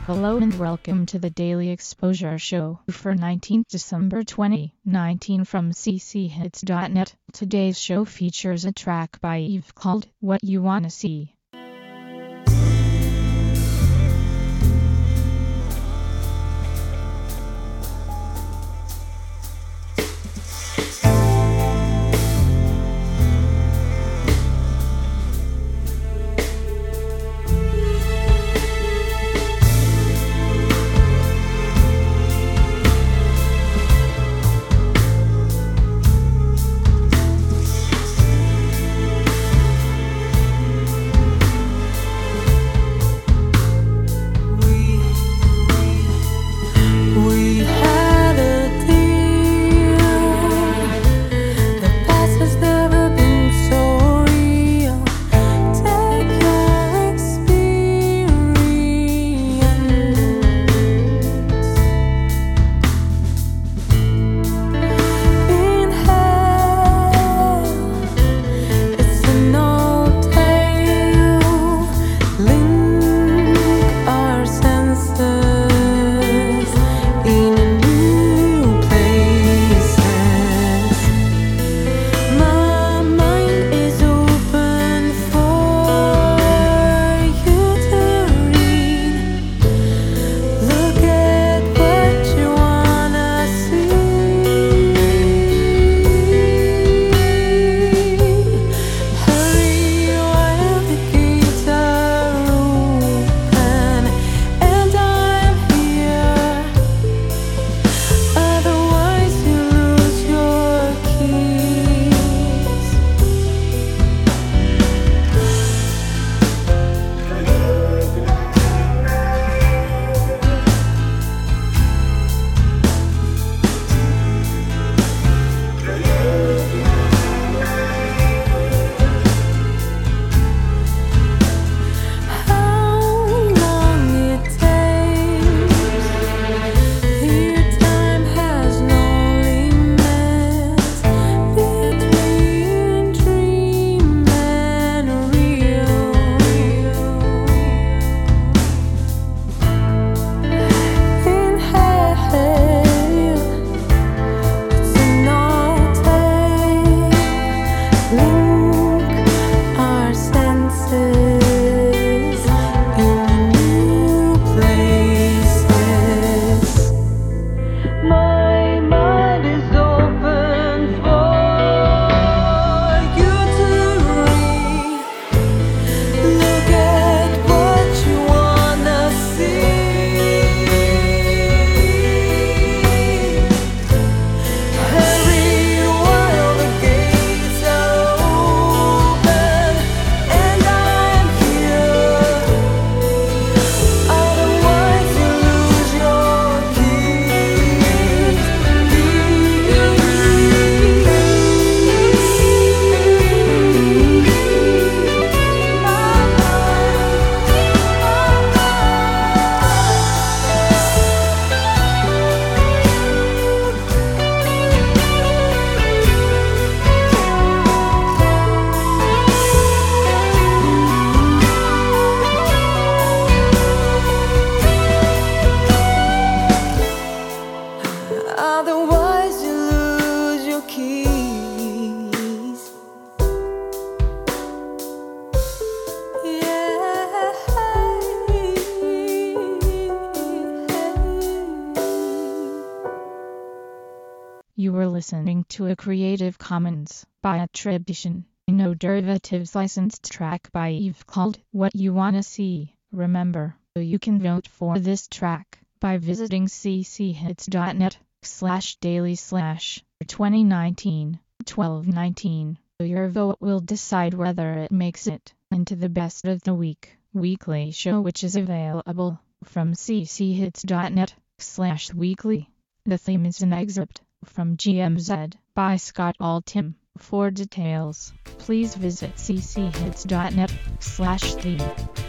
Hello and welcome to the Daily Exposure Show for 19th December 2019 from cchits.net. Today's show features a track by Eve called What You Wanna See. Otherwise you lose your keys. Yeah. You were listening to a Creative Commons by attribution, no derivatives licensed track by Eve called What You Wanna See. Remember, you can vote for this track by visiting cchits.net/daily/2019-1219. Your vote will decide whether it makes it into the Best of the Week weekly show, which is available from cchits.net/weekly. The theme is an excerpt from GMZ by Scott Altham. For details, please visit cchits.net/theme.